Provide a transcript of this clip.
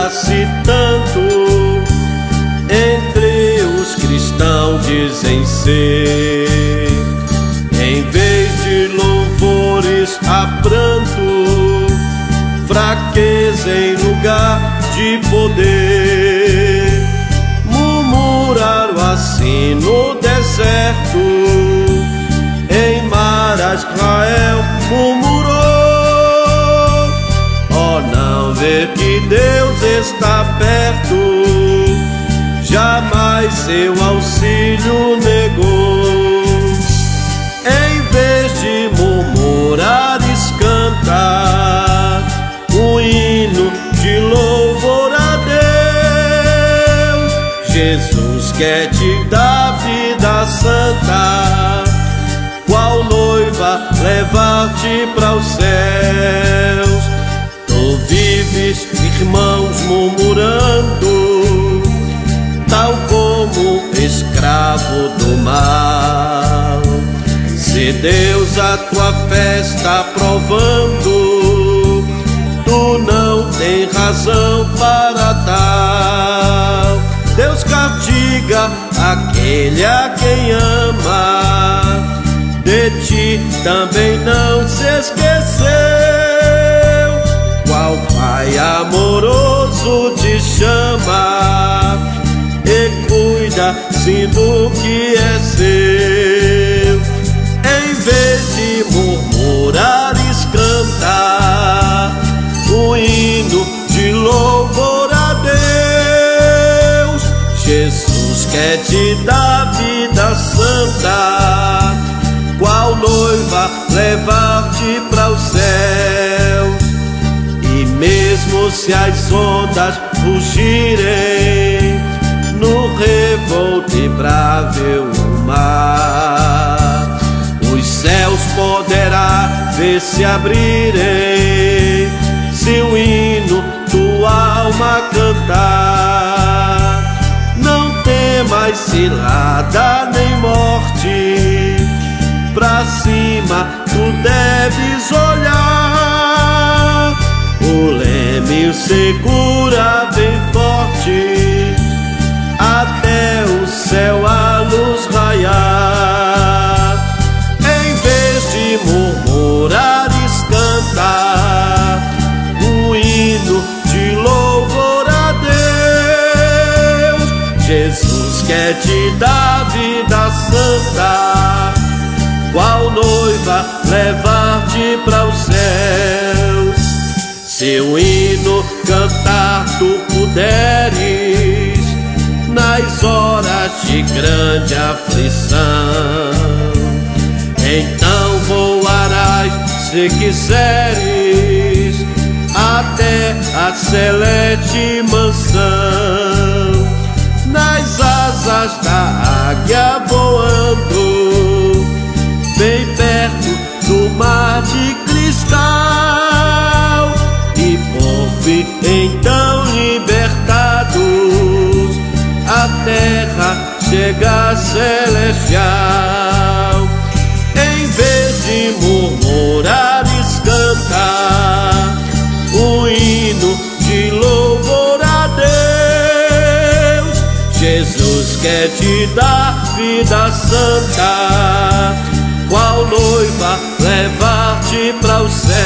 alegra-se tanto, entre os cristãos dizem ser. Em vez de louvores há pranto, fraqueza em lugar de poder. Murmuraram assim no deserto, em Mara Israel murmurou. Oh, não ver que Deus está perto, jamais seu auxílio negou. Em vez de murmurares, cantar um hino de louvor a Deus. Jesus quer te dar vida santa, qual noiva levar-te para os céus. Tu vives, irmãos, murmurando, tal como escravo do mal. Se Deus a tua fé está provando, tu não tem razão para tal. Deus castiga aquele a quem ama, de ti também não se esqueceu. Qual Pai amoroso te chama e cuida sim do que é seu. Em vez de murmurares, cantar um hino de louvor a Deus. Jesus quer te dar vida santa, qual noiva levar-te para os céus. E mesmo se as ondas rugirem no revolto e brável mar, os céus poderá ver se abrirem, se o hino tua alma cantar. Não temas cilada nem morte, pra cima tu deves olhar. O leme segura bem forte, até o céu a luz raiar. Em vez de murmurares, cantar um hino de louvor a Deus. Jesus quer te dar vida santa, qual noiva levar-te para os céus. Se o hino cantar tu puderes, nas horas de grande aflição, então voarás, se quiseres, até a celeste mansão. Nas asas da águia voando, bem perto do mar de cristal. E por fim, então libertados, a terra chega celestial. Em vez de murmurares, cantar um hino de louvor a Deus. Jesus quer te dar vida santa, qual noiva levar-te para o céu.